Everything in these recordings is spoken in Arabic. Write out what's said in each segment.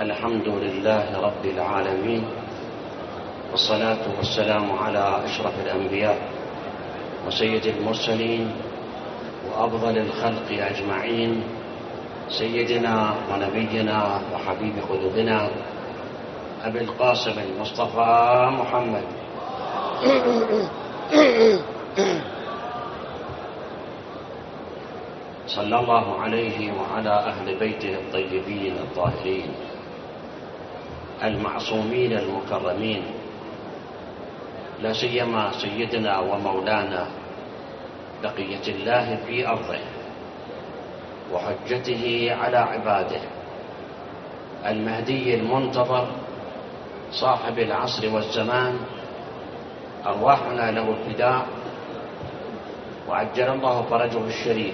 الحمد لله رب العالمين، والصلاة والسلام على أشرف الأنبياء وسيد المرسلين وأفضل الخلق أجمعين، سيدنا ونبينا وحبيب قلوبنا أبي القاسم المصطفى محمد صلى الله عليه وعلى أهل بيته الطيبين الطاهرين المعصومين المكرمين، لا سيما سيدنا ومولانا بقية الله في أرضه وحجته على عباده، المهدي المنتظر صاحب العصر والزمان، أرواحنا له الفداء وعجل الله فرجه الشريف.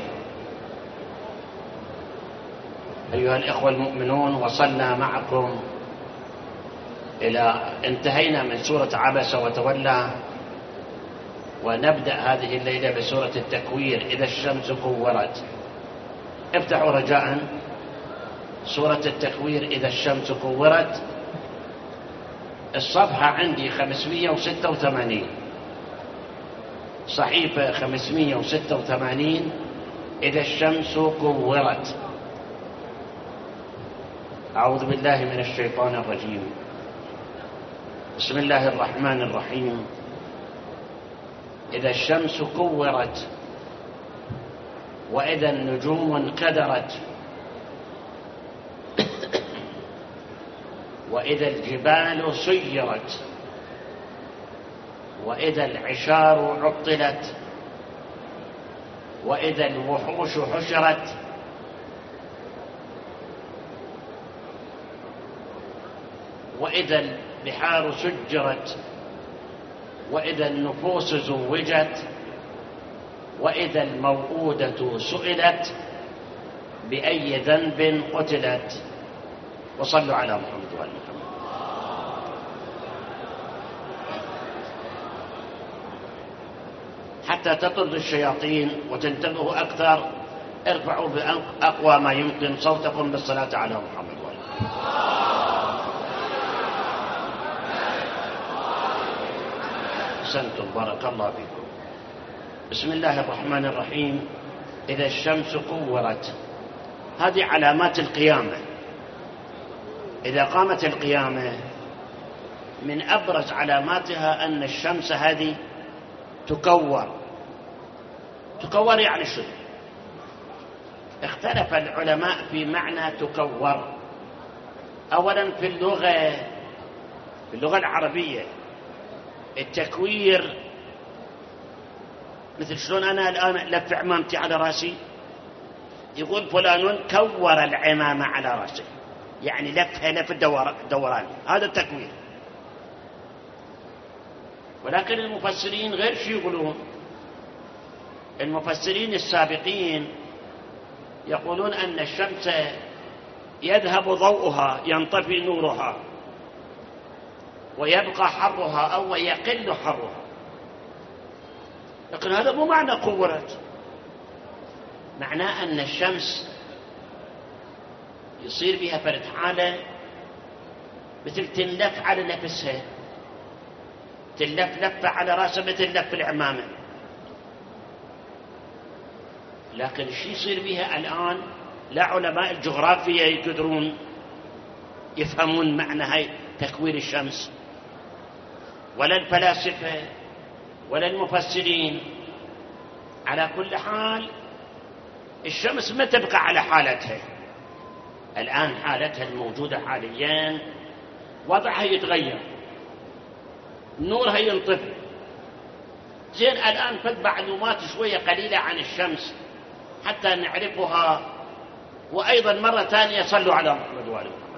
أيها الإخوة المؤمنون، وصلنا معكم إلى انتهينا من سورة عبس وتولى، ونبدأ هذه الليلة بسورة التكوير إذا الشمس كورت. افتحوا رجاء سورة التكوير إذا الشمس كورت، الصفحة عندي 586، صحيفة 586 إذا الشمس كورت. أعوذ بالله من الشيطان الرجيم، بسم الله الرحمن الرحيم. إذا الشمس كورت وإذا النجوم انكدرت وإذا الجبال سيرت وإذا العشار عطلت وإذا الوحوش حشرت وإذا البحار سجرت وإذا النفوس زوجت وإذا الموءودة سئلت بأي ذنب قتلت. وصلوا على محمد وآل محمد. حتى تطرد الشياطين وتنتبهوا أكثر، ارفعوا بأقوى ما يمكن صوتكم بالصلاة على محمد وآل محمد. أحسنتم، بارك الله فيكم. بسم الله الرحمن الرحيم. إذا الشمس كورت، هذه علامات القيامة. إذا قامت القيامة من أبرز علاماتها أن الشمس هذه تكور. تكور يعني شنو؟ اختلف العلماء في معنى تكور. أولا في اللغة العربية التكوير مثل شلون أنا الآن لف عمامتي على رأسي، يقول فلان كور العمامة على رأسه، يعني لفها لف الدوران، هذا التكوير. ولكن المفسرين غير شيء يقولون. المفسرين السابقين يقولون أن الشمس يذهب ضوءها، ينطفي نورها، ويبقى حرها أو يقل حرها. لكن هذا مو معنى كورت، معناه أن الشمس يصير بها فرد حالة مثل تنلف على نفسها، تنلف لفة على رأسها مثل لف العمامة. لكن الشيء يصير بها الآن لا علماء الجغرافيا يقدرون يفهمون معنى هاي تكوير الشمس، ولا الفلاسفة ولا المفسرين. على كل حال الشمس ما تبقى على حالتها. الآن حالتها الموجودة حاليا وضعها يتغير، نورها ينطفي. زين، الآن فد معلومات شوية قليلة عن الشمس حتى نعرفها. وأيضا مرة ثانية صلوا على محمد وآل محمد.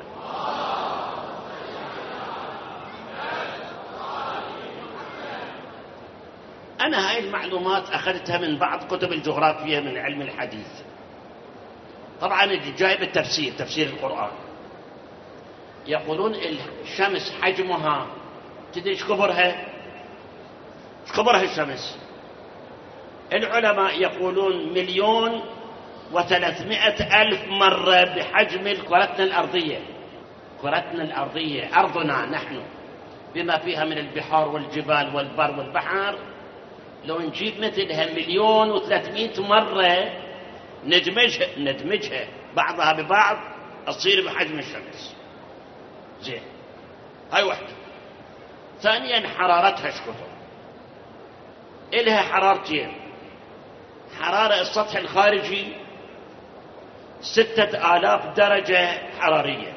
أنا هاي المعلومات أخذتها من بعض كتب الجغرافيا من علم الحديث. طبعا جايب التفسير، تفسير القرآن. يقولون الشمس حجمها، تدري ايش كبرها؟ ايش كبرها الشمس؟ العلماء يقولون 1,300,000 مرة بحجم كرتنا الأرضية. كرتنا الأرضية، أرضنا نحن بما فيها من البحار والجبال والبر والبحر، لو نجيب مثلها 1,300,000 مرة ندمجها بعضها ببعض تصير بحجم الشمس. زين، هاي وحدة. ثانيا حرارتها شكثر، إلها حرارتين. حرارة السطح الخارجي 6,000 درجة حرارية.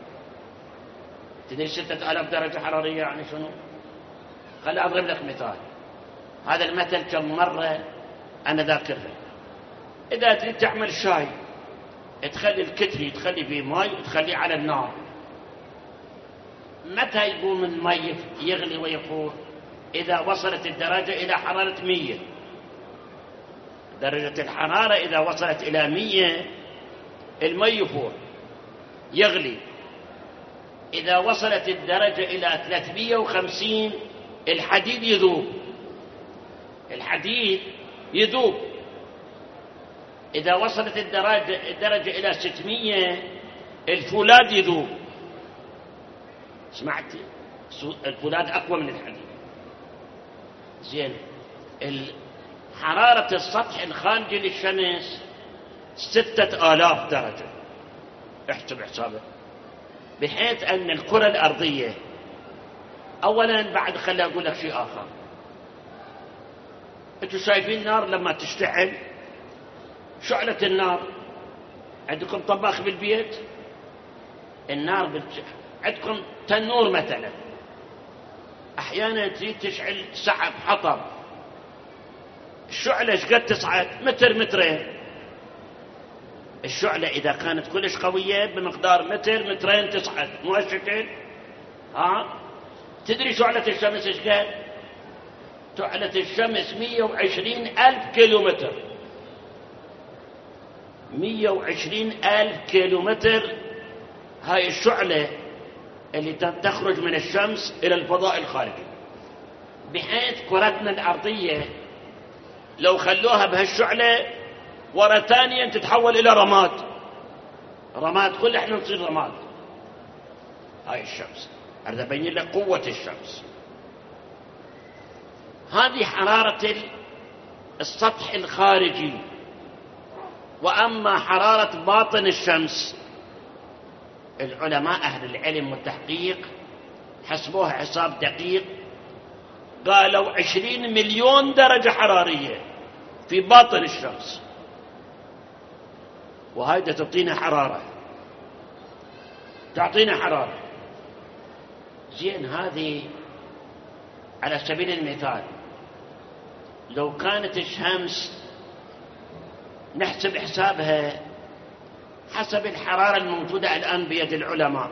تدري 6,000 درجة حرارية يعني شنو؟ خلي أضرب لك مثال. هذا المثل كم مرة أنا ذاكرها. إذا تريد تعمل شاي تخلي الكتري تخلي فيه ماء وتخليه على النار، متى يقوم الماء يغلي ويفور؟ إذا وصلت الدرجة إلى حرارة 100. درجة الحرارة إذا وصلت إلى 100 الماء يفور يغلي. إذا وصلت الدرجة إلى 350 الحديد يذوب. الحديد يذوب. إذا وصلت الدرجة إلى 600 الفولاذ يذوب. سمعت؟ الفولاذ أقوى من الحديد. زين، حرارة السطح الخارجي للشمس 6,000 درجة. احسب حسابه. بحيث أن الكرة الأرضية أولا، بعد خلي أقول لك شيء آخر. أنتوا شايفين النار لما تشتعل، شعلة النار عندكم طباخ بالبيت، النار عندكم تنور مثلا، أحيانا تريد تشعل سحب حطب، الشعلة ايش قد تصعد؟ متر مترين. الشعلة إذا كانت كلش قوية بمقدار متر مترين تصعد، مو هالشكل؟ تدري شعلة الشمس ايش قد؟ شعلة الشمس 120,000 كيلومتر. 120,000 كيلومتر هاي الشعلة اللي تخرج من الشمس إلى الفضاء الخارجي. بحيث كرتنا الأرضية لو خلوها بهالشعلة ورا ثانيا تتحول إلى رماد. رماد، كل احنا نصير رماد. هاي الشمس، أريد أبين لك قوة الشمس. هذه حرارة السطح الخارجي. وأما حرارة باطن الشمس، العلماء أهل العلم والتحقيق حسبوها حساب دقيق، قالوا 20 مليون درجة حرارية في باطن الشمس. وهذا تعطينا حرارة، تعطينا حرارة. زين، هذه على سبيل المثال لو كانت الشمس نحسب حسابها حسب الحرارة الموجودة الآن بيد العلماء،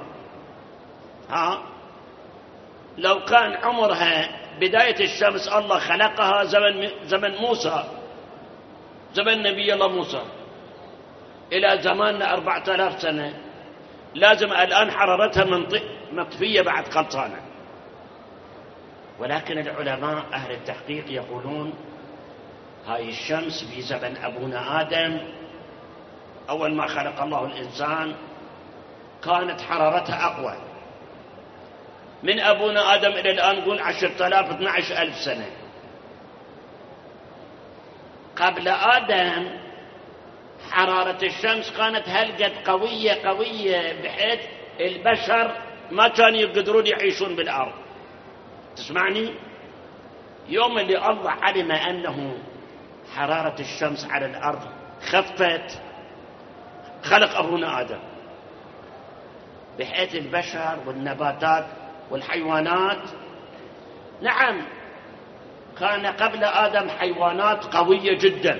لو كان عمرها بداية الشمس الله خلقها زمن موسى، زمن نبي الله موسى، إلى زماننا 4,000 سنة، لازم الآن حرارتها مطفية بعد قلصانة. ولكن العلماء أهل التحقيق يقولون هاي الشمس في زمن أبونا آدم أول ما خلق الله الإنسان كانت حرارتها أقوى. من أبونا آدم إلى الآن نقول 10,000 12,000 سنة. قبل آدم حرارة الشمس كانت هالقد قوية بحيث البشر ما كانوا يقدرون يعيشون بالأرض. تسمعني؟ يوم اللي الله علم أنه حرارة الشمس على الأرض خفت، خلق أبونا آدم، بحيث البشر والنباتات والحيوانات، نعم كان قبل آدم حيوانات قوية جدا،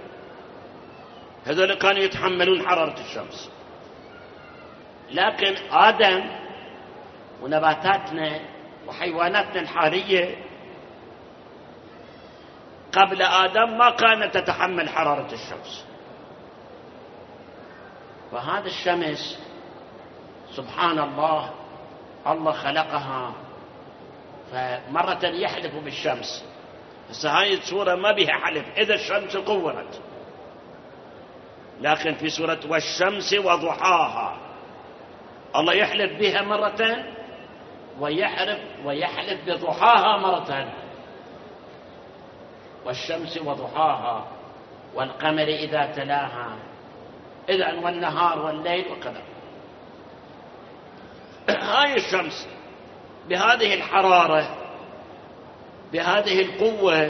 هذول كانوا يتحملون حرارة الشمس. لكن آدم ونباتاتنا وحيواناتنا الحارية قبل آدم ما كانت تتحمل حرارة الشمس. فهذا الشمس سبحان الله الله خلقها. فمرة يحلف بالشمس، بس هاي السورة ما بها حلف إذا الشمس كورت، لكن في سورة والشمس وضحاها الله يحلف بها مرة ويحلف بضحاها مرة. والشمس وضحاها والقمر إذا تلاها، إذن والنهار والليل وكذا. هاي الشمس بهذه الحرارة بهذه القوة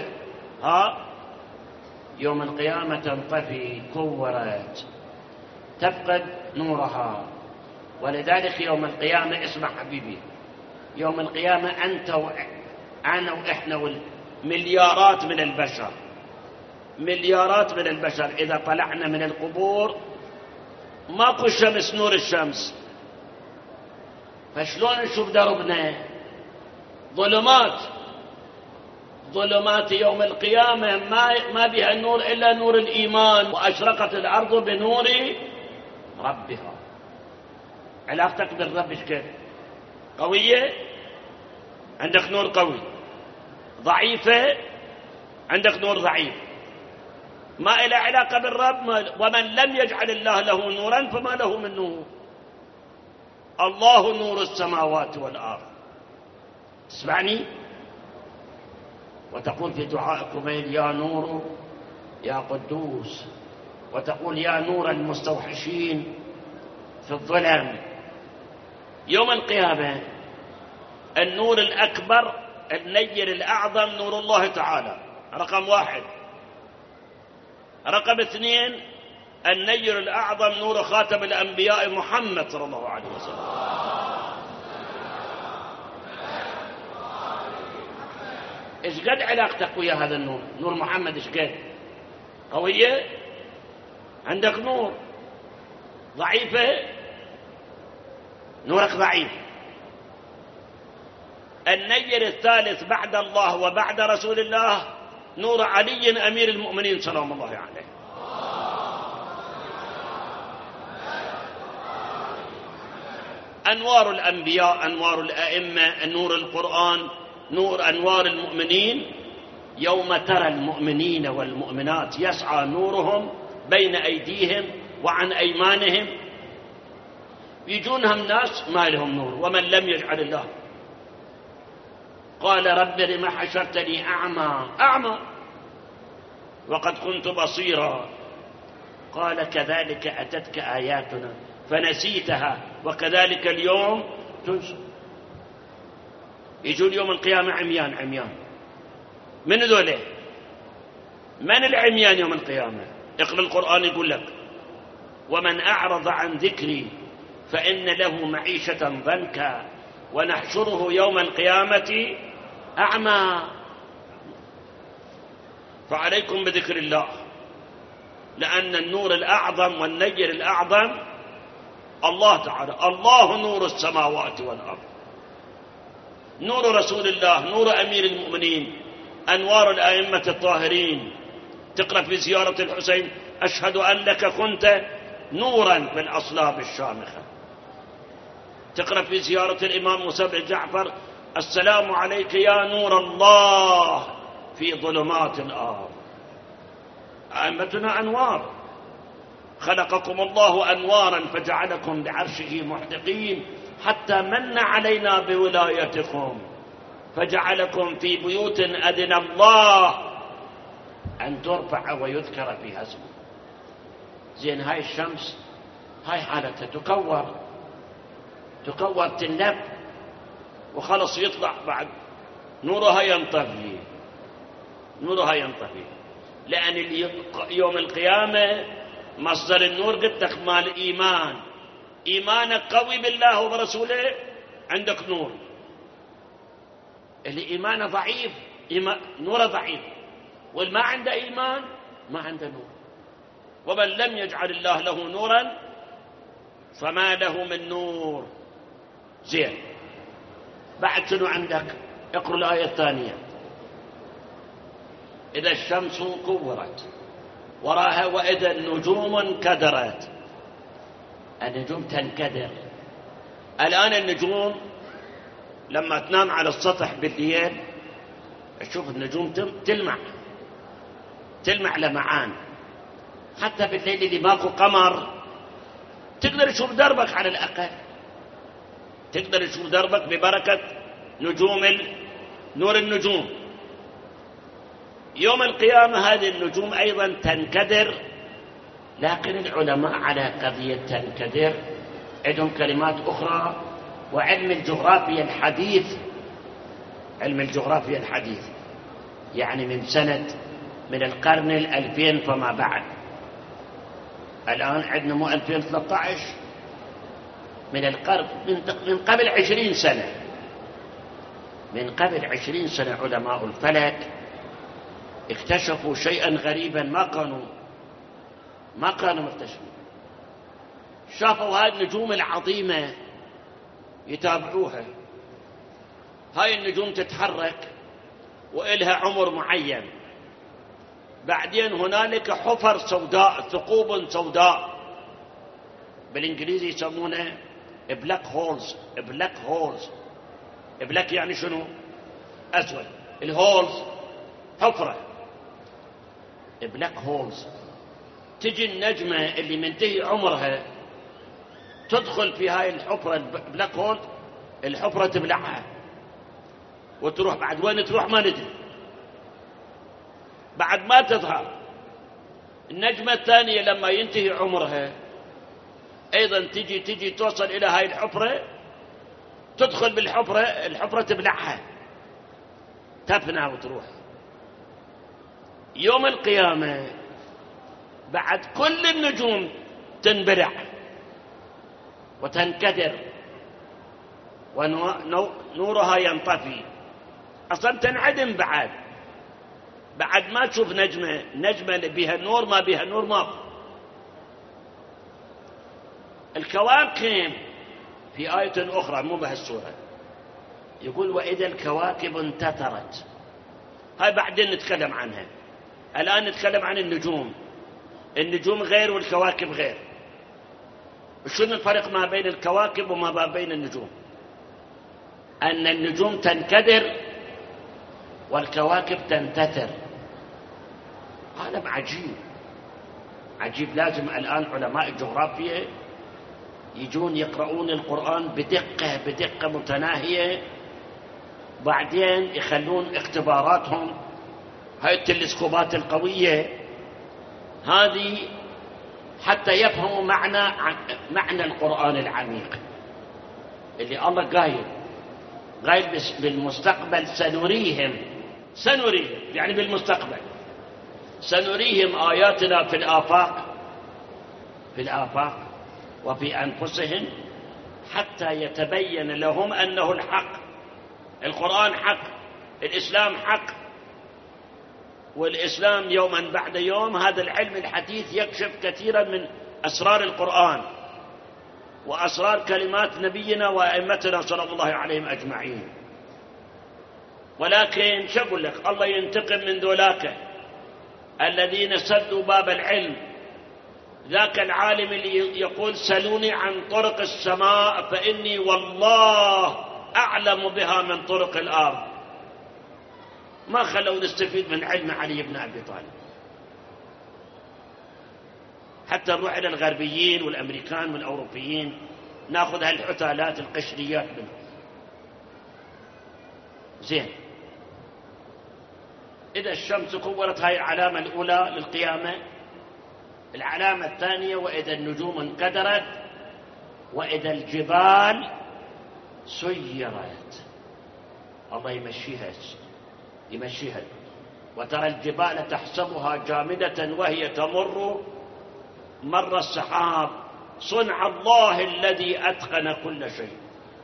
يوم القيامة تنطفي، كورت، تفقد نورها. ولذلك يوم القيامة، اسمع حبيبي، يوم القيامة أنت وأنا وإحنا مليارات من البشر، مليارات من البشر إذا طلعنا من القبور ماكو شمس، نور الشمس، فشلون نشوف دربنا؟ ظلمات، ظلمات يوم القيامة ما بها نور إلا نور الإيمان. وأشرقت الأرض بنور ربها. علاقتك بالرب كيف؟ قوية، عندك نور قوي. ضعيفة، عندك نور ضعيف. ما إلى علاقة بالرب. ومن لم يجعل الله له نورا فما له من نور. الله نور السماوات والأرض. تسمعني؟ وتقول في دعائكم يا نور يا قدوس، وتقول يا نور المستوحشين في الظلم. يوم القيامة النور الأكبر، النير الأعظم، نور الله تعالى، رقم 1. رقم 2 النير الأعظم نور خاتم الأنبياء محمد صلى الله عليه وسلم. إيش قد علاقتك ويا هذا النور؟ نور محمد إيش قد؟ قوية؟ عندك نور. ضعيفة؟ نورك ضعيف. النير الثالث بعد الله وبعد رسول الله نور علي أمير المؤمنين سلام الله عليه. أنوار الأنبياء، أنوار الأئمة، نور القرآن، نور أنوار المؤمنين. يوم ترى المؤمنين والمؤمنات يسعى نورهم بين أيديهم وعن أيمانهم. يجونهم ناس ما لهم نور. ومن لم يجعل الله، قال رب لم حشرتني أعمى وقد كنت بصيرا. قال كذلك أتتك آياتنا فنسيتها وكذلك اليوم تنسى. يجون يوم القيامة عميان. من ذوله؟ من العميان يوم القيامة؟ اقرأ القرآن يقول لك ومن أعرض عن ذكري فإن له معيشة ضنكا ونحشره يوم القيامة أعمى. فعليكم بذكر الله، لأن النور الأعظم والنير الأعظم الله تعالى. الله نور السماوات والأرض، نور رسول الله، نور أمير المؤمنين، أنوار الأئمة الطاهرين. تقرأ في زيارة الحسين أشهد أنك كنت نورا في الأصلاب الشامخة. تقرأ في زيارة الإمام موسى بن جعفر السلام عليك يا نور الله في ظلمات الأرض. أئمتنا أنوار، خلقكم الله أنوارا فجعلكم بعرشه محدقين حتى من علينا بولايتكم فجعلكم في بيوت أذن الله أن ترفع ويذكر فيها اسمه. زين هاي الشمس هاي حالتها تكور تنلف وخلص يطلع بعد نورها ينطفي. لأن يوم القيامة مصدر النور قلت لك مال إيمان. إيمانك قوي بالله وبرسوله عندك نور. اللي إيمانه ضعيف نوره ضعيف، واللي ما عنده إيمان ما عنده نور. ومن لم يجعل الله له نورا فما له من نور. زين بعد شنو عندك؟ اقرأ الآية الثانية. إذا الشمس كورت وراها وإذا النجوم انكدرت. النجوم تنكدر. الآن النجوم لما تنام على السطح بالليل تشوف النجوم تلمع لمعان. حتى بالليل اللي ماكو قمر تقدر تشوف دربك على الأقل. تقدر تشوف دربك ببركة نور النجوم. يوم القيامة هذه النجوم أيضا تنكدر، لكن العلماء على قضية تنكدر عندهم كلمات أخرى. وعلم الجغرافيا الحديث يعني من القرن 2000 فما بعد، الآن عندنا مو 2013، من قبل 20 سنة، من قبل 20 سنة علماء الفلك اكتشفوا شيئا غريبا ما كانوا مكتشفين. شافوا هذه النجوم العظيمة يتابعوها، هاي النجوم تتحرك وإلها عمر معين، بعدين هنالك حفر سوداء، ثقوب سوداء، بالإنجليزي يسمونه بلاك هولز. بلاك يعني شنو؟ أسود. الهولز حفرة، بلاك هولز. تجي النجمة اللي منتهي عمرها تدخل في هاي الحفرة البلاك هول، الحفرة تبلعها وتروح. بعد وين تروح ما ندري، بعد ما تظهر. النجمة الثانية لما ينتهي عمرها أيضا تجي توصل إلى هاي الحفرة، تدخل بالحفرة، الحفرة تبلعها تفنى وتروح. يوم القيامة بعد كل النجوم تنبلع وتنكدر ونورها ينطفي، أصلا تنعدم. بعد ما تشوف نجمة بها نور ما بها نور ما. الكواكب في آية أخرى مو بهالسورة يقول وإذا الكواكب انتثرت، هاي بعدين نتكلم عنها. الآن نتكلم عن النجوم غير والكواكب غير. شنو الفرق ما بين الكواكب وما بين النجوم؟ أن النجوم تنكدر والكواكب تنتثر. عالم عجيب. لازم الآن علماء الجغرافيا يجون يقرؤون القرآن بدقة متناهية، بعدين يخلون اختباراتهم، هاي التلسكوبات القوية هذه، حتى يفهموا معنى القرآن العميق اللي الله قايل بالمستقبل سنريهم يعني بالمستقبل سنريهم آياتنا في الآفاق وفي أنفسهم حتى يتبين لهم أنه الحق. القرآن حق، الإسلام حق، والإسلام يوما بعد يوم هذا العلم الحديث يكشف كثيرا من أسرار القرآن وأسرار كلمات نبينا وأئمتنا صلى الله عليهم أجمعين. ولكن شو أقول لك، الله ينتقم من ذولاك الذين سدوا باب العلم. ذاك العالم اللي يقول سلوني عن طرق السماء فإني والله أعلم بها من طرق الأرض، ما خلوا نستفيد من علم علي بن أبي طالب. حتى نروح إلى الغربيين والأمريكان والأوروبيين ناخذ هالحثالات القشريات منهم. زين، إذا الشمس كورت، هاي العلامة الأولى للقيامة. العلامة الثانية وإذا النجوم انكدرت وإذا الجبال سيرت. الله يمشيها. وترى الجبال تحسبها جامدة وهي تمر مر السحاب صنع الله الذي أتقن كل شيء.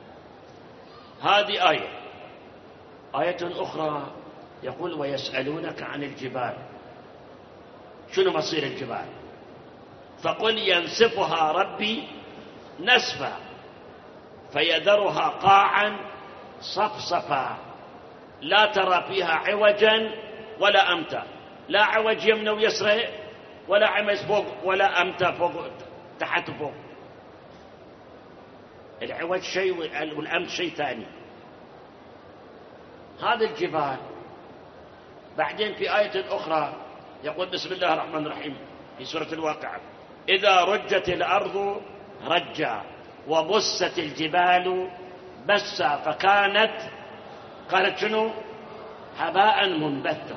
هذه آية أخرى يقول ويسألونك عن الجبال، شنو مصير الجبال؟ فقل ينسفها ربي نسفا فيذرها قاعا صفصفا لا ترى فيها عوجا ولا أمتا. لا عوج يمنى ويسرى، ولا عمس فوق ولا أمتا فوق تحت فوق. العوج شيء والأمت شيء ثاني. هذه الجبال. بعدين في آية أخرى يقول بسم الله الرحمن الرحيم في سورة الواقعة إذا رجت الأرض رجا وبست الجبال بس فكانت شنو؟ هباء منبثا.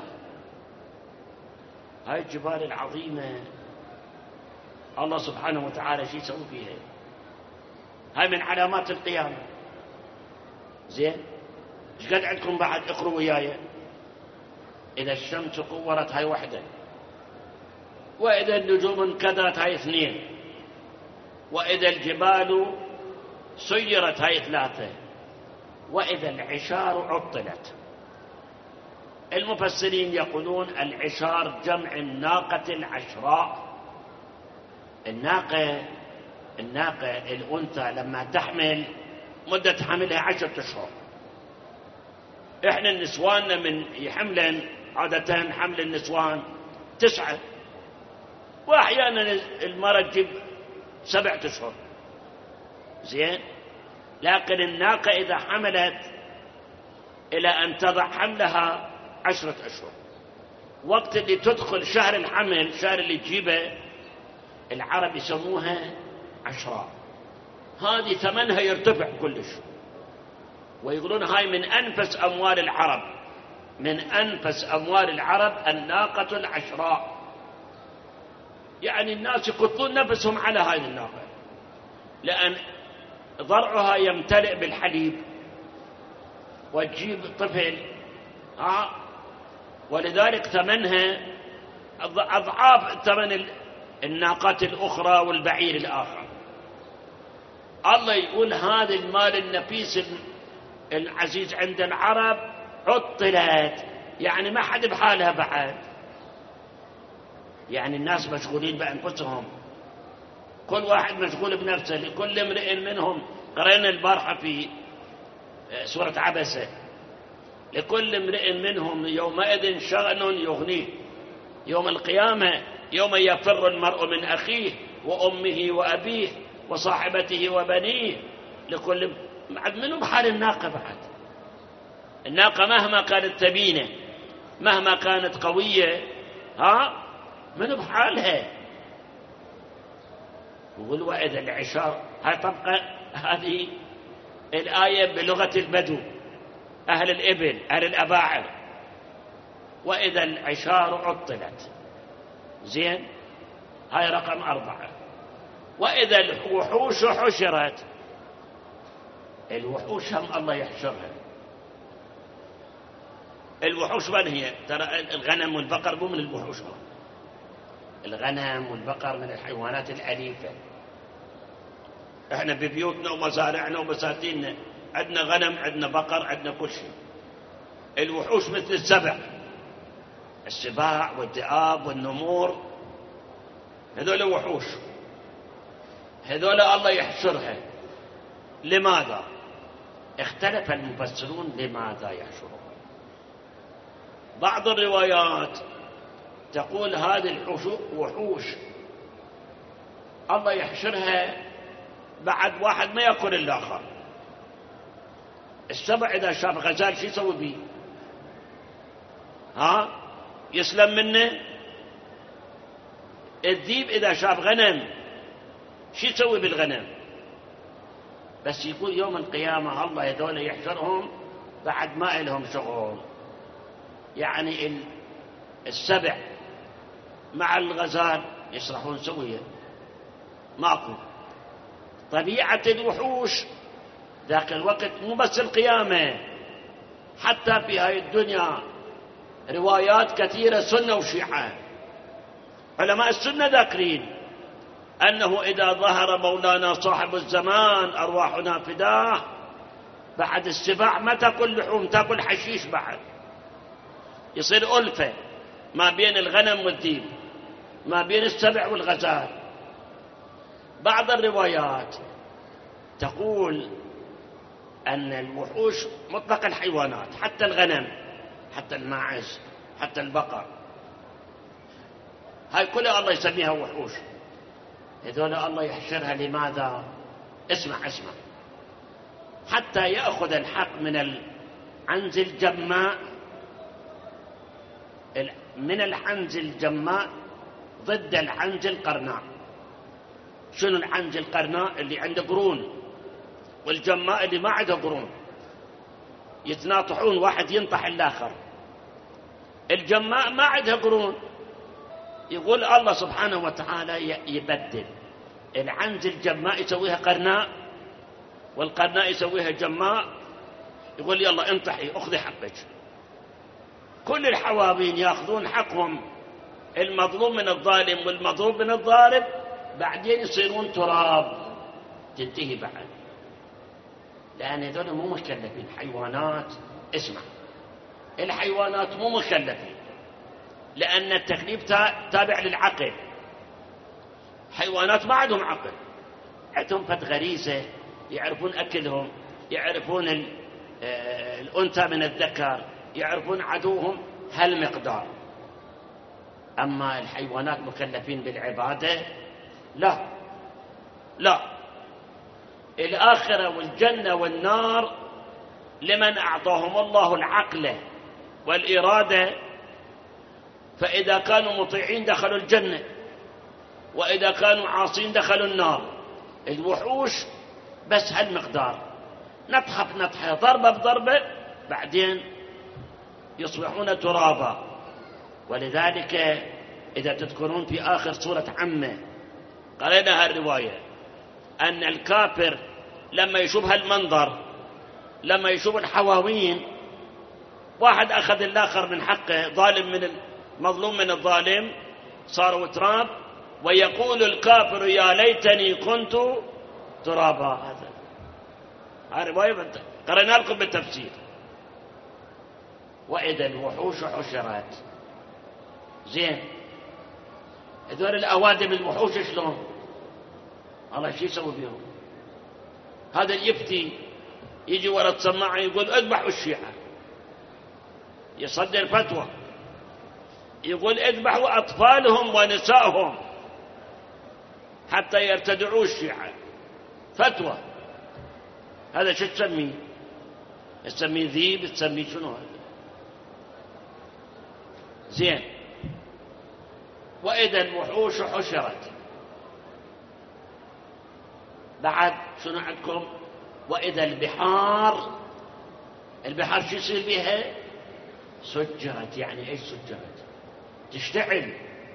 هاي الجبال العظيمة الله سبحانه وتعالى شو يسوي فيها؟ هاي من علامات القيامة. زين، ايش قد عندكم بعد؟ اقروا وياي. إذا الشمس كورت هاي وحدة، وإذا النجوم انكدرت هاي اثنين، وإذا الجبال سيرت هاي ثلاثة، وإذا العشار عطلت. المفسرين يقولون العشار جمع الناقة العشراء. الناقة الأنثى لما تحمل مدة حملها 10 أشهر. إحنا النسوان من يحملن عادة حمل النسوان 9، وأحيانا المرأة تجيب 7 أشهر. زين، لكن الناقة إذا حملت إلى أن تضع حملها 10 أشهر. وقت اللي تدخل شهر الحمل، شهر اللي تجيبه، العرب يسموها عشراء. هذه ثمنها يرتفع كلش، ويقولون هاي من أنفس أموال العرب، من أنفس أموال العرب الناقة العشراء. يعني الناس يقطون نفسهم على هاي الناقة، لأن ضرعها يمتلئ بالحليب وتجيب طفل، ولذلك ثمنها أضعاف ثمن الناقات الأخرى والبعير الآخر. الله يقول هذا المال النفيس العزيز عند العرب عطلت، يعني ما حد بحالها بعد. يعني الناس مشغولين بأنفسهم، كل واحد مشغول بنفسه. لكل امرئ منهم، قرأنا البارحة في سورة عبسة، لكل امرئ منهم يومئذ شأن يغنيه. يوم القيامة يوم يفر المرء من أخيه وأمه وأبيه وصاحبته وبنيه. لكل منهم بحال الناقة بعد. الناقة مهما كانت ثمينة، مهما كانت قوية، من بحالها. يقول وإذا العشار. هاي طبقة هذه الآية بلغة البدو، أهل الإبل، أهل الأباعر. وإذا العشار عطلت. زين، هاي رقم 4. وإذا الوحوش حشرت. الوحوش هم الله يحشرها. الوحوش من هي؟ ترى الغنم والبقر مو من الوحوش. الغنم والبقر من الحيوانات الأليفة. احنا ببيوتنا ومزارعنا وبساتيننا عندنا غنم، عندنا بقر، عندنا كل شيء. الوحوش مثل السبع، السباع والذئاب والنمور، هذول وحوش. هذول الله يحشرها. لماذا؟ اختلف المفسرون لماذا يحشرها. بعض الروايات تقول هذه الوحوش الله يحشرها بعد واحد ما يأكل الآخر. السبع إذا شاف غزال شو يسوي به؟ يسلم منه. الذيب إذا شاف غنم شو يسوي بالغنم؟ بس يقول يوم القيامة الله هذول يحشرهم بعد ما لهم شغل. يعني السبع مع الغزال يسرحون سويا، ماكو. طبيعة الوحوش ذاك الوقت مو بس القيامة، حتى في هاي الدنيا روايات كثيرة سنة وشيعة. علماء السنة ذاكرين أنه إذا ظهر مولانا صاحب الزمان أرواحنا فداه، بعد السباع ما تأكل لحوم، تأكل حشيش بعد. يصير ألفة ما بين الغنم والذيب، ما بين السبع والغزال. بعض الروايات تقول أن الوحوش مطلق الحيوانات، حتى الغنم، حتى الماعز، حتى البقر، هاي كلها الله يسميها وحوش. هذول الله يحشرها لماذا؟ اسمع حتى يأخذ الحق من العنز الجماء، من العنز الجماء ضد العنز القرناء. شنو العنز القرناء؟ اللي عنده قرون، والجماء اللي ما عندها قرون يتناطحون، واحد ينطح الآخر. الجماء ما عندها قرون، يقول الله سبحانه وتعالى يبدل العنز الجماء يسويها قرناء، والقرناء يسويها جماء، يقول يلا انطحي اخذي حقك. كل الحوامين ياخذون حقهم، المظلوم من الظالم والمضروب من الضارب، بعدين يصيرون تراب، تنتهي بعد. لأن هذول مو مكلفين، حيوانات. اسمع، الحيوانات مو مكلفين لأن التكليف تابع للعقل. حيوانات ما عندهم عقل، عندهم فد غريزة، يعرفون أكلهم، يعرفون الأنثى من الذكر، يعرفون عدوهم هالمقدار. أما الحيوانات مكلفين بالعبادة؟ لا لا. الآخرة والجنة والنار لمن أعطاهم الله العقل والإرادة، فإذا كانوا مطيعين دخلوا الجنة، وإذا كانوا عاصين دخلوا النار. الوحوش بس هالمقدار، نطحة بنطحة، ضربة بضربة، بعدين يصبحون ترابا. ولذلك إذا تذكرون في آخر سورة عمة قرأنا هالرواية أن الكافر لما يشوف هالمنظر، لما يشوف الحواوين، واحد أخذ الآخر من حقه، ظالم من المظلوم من الظالم، صاروا تراب، ويقول الكافر يا ليتني كنت ترابا. هذا الرواية قرأنا لكم بالتفسير. وإذا الوحوش حشرت، زين، هذول الأوادم الوحوش شلون؟ الله شو يسوي بيهم؟ هذا يفتي يجي ورا السماعة يقول اذبحوا الشيعة، يصدر فتوى يقول اذبحوا أطفالهم ونسائهم حتى يرتدعوا الشيعة، فتوى. هذا شو تسميه؟ تسميه ذيب؟ تسميه شنو هذا؟ زين. وإذا الوحوش حشرت، بعد شنو عندكم؟ وإذا البحار، البحار شو يصير بها؟ سجرت. يعني ايش سجرت؟ تشتعل.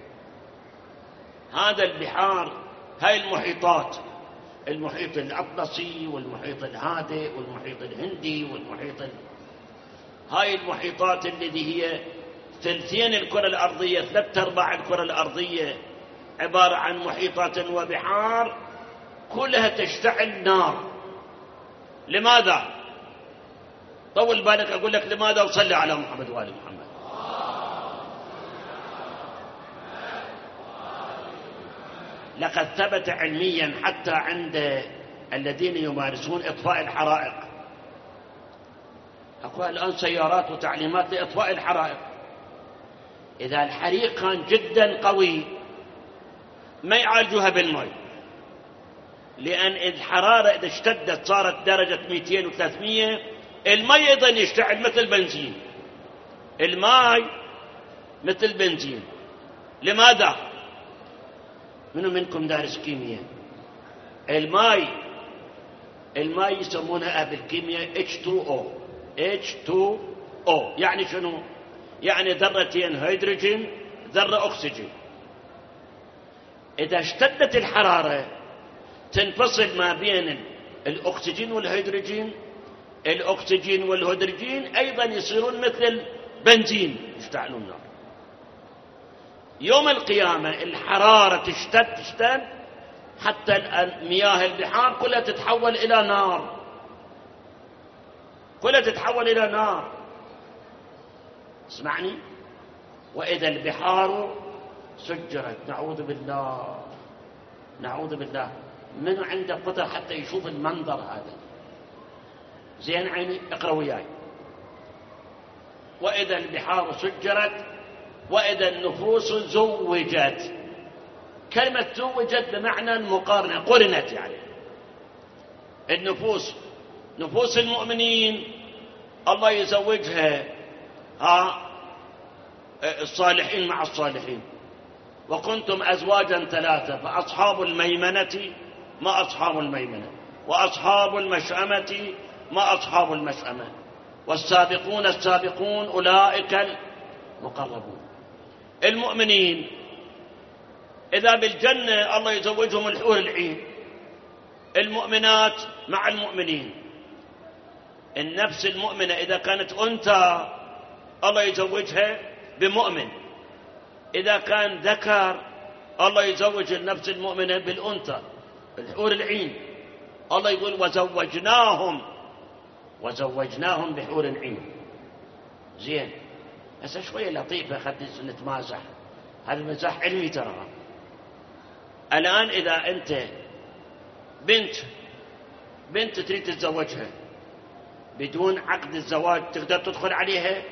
هذا البحار، هاي المحيطات، المحيط الأطلسي والمحيط الهادئ والمحيط الهندي والمحيط هاي المحيطات التي هي ثلثين الكرة الأرضية، 3/4 الكرة الأرضية عبارة عن محيطات وبحار، كلها تشتعل نار. لماذا؟ طول بالك أقول لك لماذا، وصلي على محمد وآل محمد. لقد ثبت علميا حتى عند الذين يمارسون إطفاء الحرائق، أقول الآن سيارات وتعليمات لإطفاء الحرائق، إذا الحريق كان جدا قوي ما يعالجوها بالماء، لأن الحرارة إذا اشتدت صارت درجة 200 و300 الماء أيضا يشتعل مثل بنزين. الماء مثل بنزين. لماذا؟ منو منكم دارس كيمياء؟ الماء يسمونها بالكيمياء H2O. H2O يعني شنو؟ يعني ذرتين هيدروجين ذرة أكسجين. إذا اشتدت الحرارة تنفصل ما بين الأكسجين والهيدروجين، الأكسجين والهيدروجين أيضا يصيرون مثل بنزين، يشتعلون نار. يوم القيامة الحرارة تشتد حتى مياه البحار كلها تتحول إلى نار، كلها تتحول إلى نار. اسمعني. وإذا البحار سجرت، نعوذ بالله، نعوذ بالله. منو عنده قدرة حتى يشوف المنظر هذا؟ زين عيني اقرأ وياي. وإذا البحار سجرت، وإذا النفوس زوجت. كلمة زوجت بمعنى المقارنة، قرنت. يعني النفوس، نفوس المؤمنين الله يزوجها الصالحين مع الصالحين. وكنتم أزواجا 3 فأصحاب الميمنة ما أصحاب الميمنة. وأصحاب المشأمة ما أصحاب المشأمة، والسابقون السابقون أولئك المقربون. المؤمنين إذا بالجنة الله يزوجهم الحور العين، المؤمنات مع المؤمنين. النفس المؤمنة إذا كانت أنثى الله يزوجها بمؤمن، إذا كان ذكر الله يزوج النفس المؤمنة بالأنثى الحور العين. الله يقول وزوجناهم بحور العين. زين، بس شوية لطيفة خلينا نتمازح، هذا المزاح علمي ترى. الآن إذا أنت بنت تريد تتزوجها بدون عقد الزواج تقدر تدخل عليها؟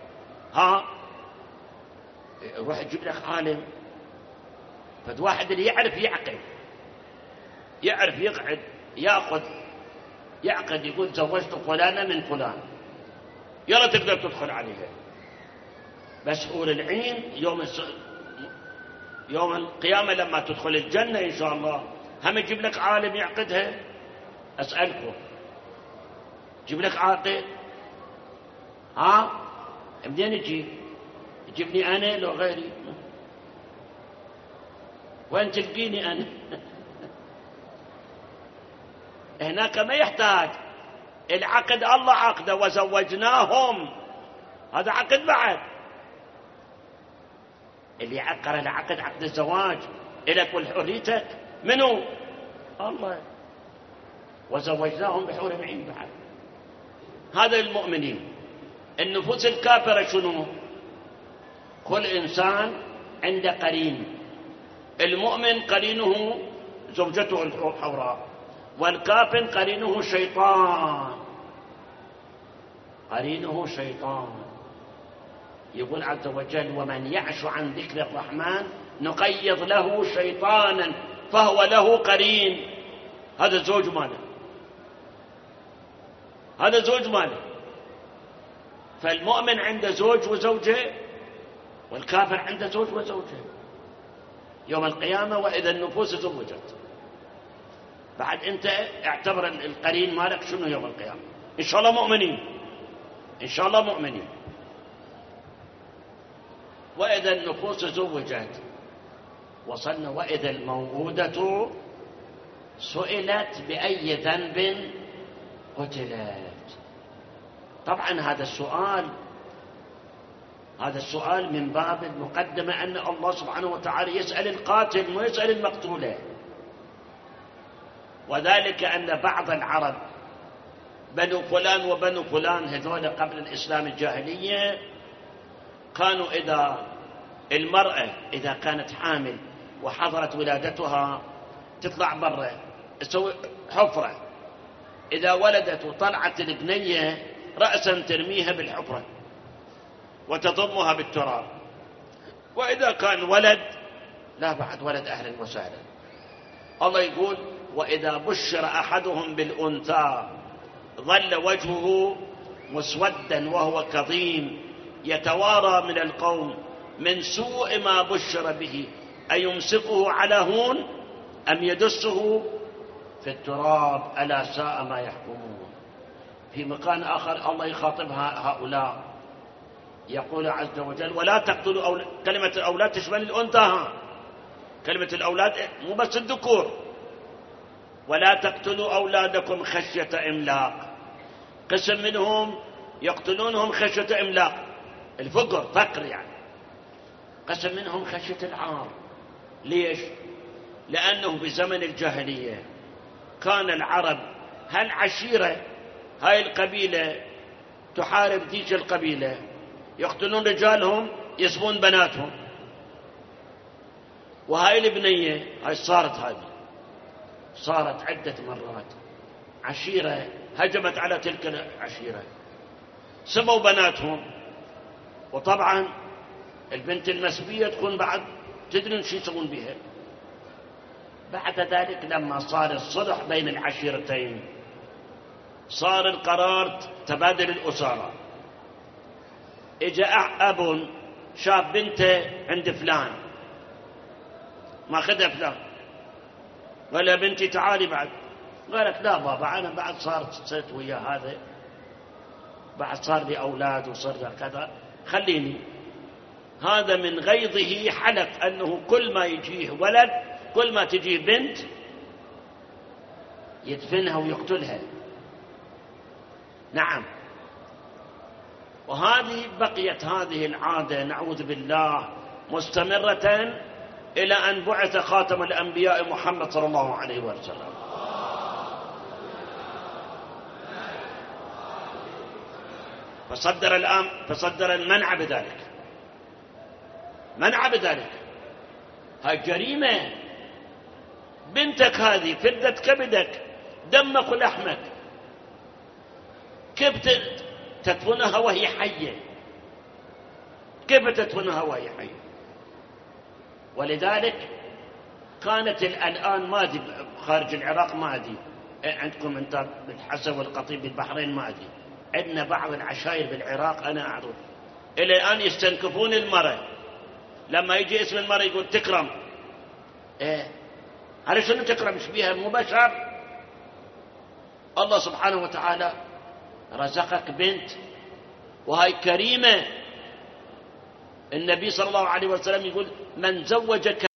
روح تجيب لك عالم، فواحد اللي يعرف يقعد يعقد يقول زوجت فلانة من فلان، يلا تقدر تدخل عليها. بس حور العين يوم القيامة لما تدخل الجنة إن شاء الله هم يجيب لك عالم يعقدها. أسألكم، يجيب لك عاقد؟ منين يجيبني أنا لو غيري؟ وين تلقيني أنا؟ هناك ما يحتاج العقد، الله عقده وزوجناهم، هذا عقد بعد. اللي عقر العقد عقد الزواج إلك والحريتك منو؟ الله. وزوجناهم بحور العين بعد. هذا المؤمنين. النفوس الكافرة شنو؟ كل إنسان عنده قرين. المؤمن قرينه زوجته الحوراء، والكافر قرينه شيطان. يقول عز وجل ومن يعش عن ذكر الرحمن نقيض له شيطانا فهو له قرين. هذا الزوج ماله. فالمؤمن عنده زوج وزوجه، والكافر عنده زوج وزوجه يوم القيامة. وإذا النفوس زوجت بعد أنت اعتبر القرين مالك شنو يوم القيامة. إن شاء الله مؤمنين. وإذا النفوس زوجت وصلنا وإذا الموءودة سئلت بأي ذنب قتلت. طبعا هذا السؤال من باب المقدمة أن الله سبحانه وتعالى يسأل القاتل ما يسأل المقتولة. وذلك أن بعض العرب بنو فلان وبنو فلان هذول قبل الإسلام الجاهلية كانوا إذا المرأة إذا كانت حامل وحضرت ولادتها تطلع برا تسوي حفرة، إذا ولدت وطلعت البنية رأسا ترميها بالحفرة وتضمها بالتراب. وإذا كان ولد لا بعد ولد أهلا وسهلا. الله يقول وإذا بشر أحدهم بالأنثى ظل وجهه مسودا وهو كظيم يتوارى من القوم من سوء ما بشر به أيمسكه على هون أم يدسه في التراب ألا ساء ما يحكمون. في مكان آخر الله يخاطب هؤلاء يقول عز وجل ولا تقتلوا كلمة الأولاد تشمل الأنثى، كلمة الأولاد مو بس الذكور. ولا تقتلوا أولادكم خشية إملاق. قسم منهم يقتلونهم خشية إملاق، فقر يعني. قسم منهم خشية العار. ليش؟ لأنه بزمن الجاهلية كان العرب هالعشيرة هاي القبيلة تحارب ذيك القبيلة، يقتلون رجالهم يسبون بناتهم. وهاي البنية هاي صارت عدة مرات عشيرة هجمت على تلك العشيرة سبوا بناتهم. وطبعا البنت المسبية تكون بعد تدرون شو يسوون بها. بعد ذلك لما صار الصلح بين العشيرتين صار القرار تبادل الأسرة. اجا أب شاف بنته عند فلان ما خذها فلان، قال يا بنتي تعالي بعد قالت لا بابا أنا بعد صرت ويا هذا، بعد صار لي أولاد وصار لي كذا، خليني. هذا من غيظه حلف أنه كل ما يجيه ولد، كل ما تجيه بنت يدفنها ويقتلها. نعم. وهذه بقيت هذه العادة نعوذ بالله مستمرة إلى أن بعث خاتم الأنبياء محمد صلى الله عليه وسلم. فصدر المنع بذلك، منع بذلك. هاي جريمة. بنتك هذه فدة كبدك، دمك ولحمك، كيف تدفنها وهي حية؟ كيف تدفنها وهي حية؟ ولذلك كانت الآن مادي خارج العراق، مادي عندكم انت بالحسا والقطيب بالبحرين، مادي عندنا بعض العشائر بالعراق أنا أعرف إلى الآن يستنكفون المرأة، لما يجي اسم المرأة يقول تكرم. على شنو تكرم؟ ايش بيها؟ مو بشر؟ الله سبحانه وتعالى رزقك بنت وهي كريمة. النبي صلى الله عليه وسلم يقول من زوجك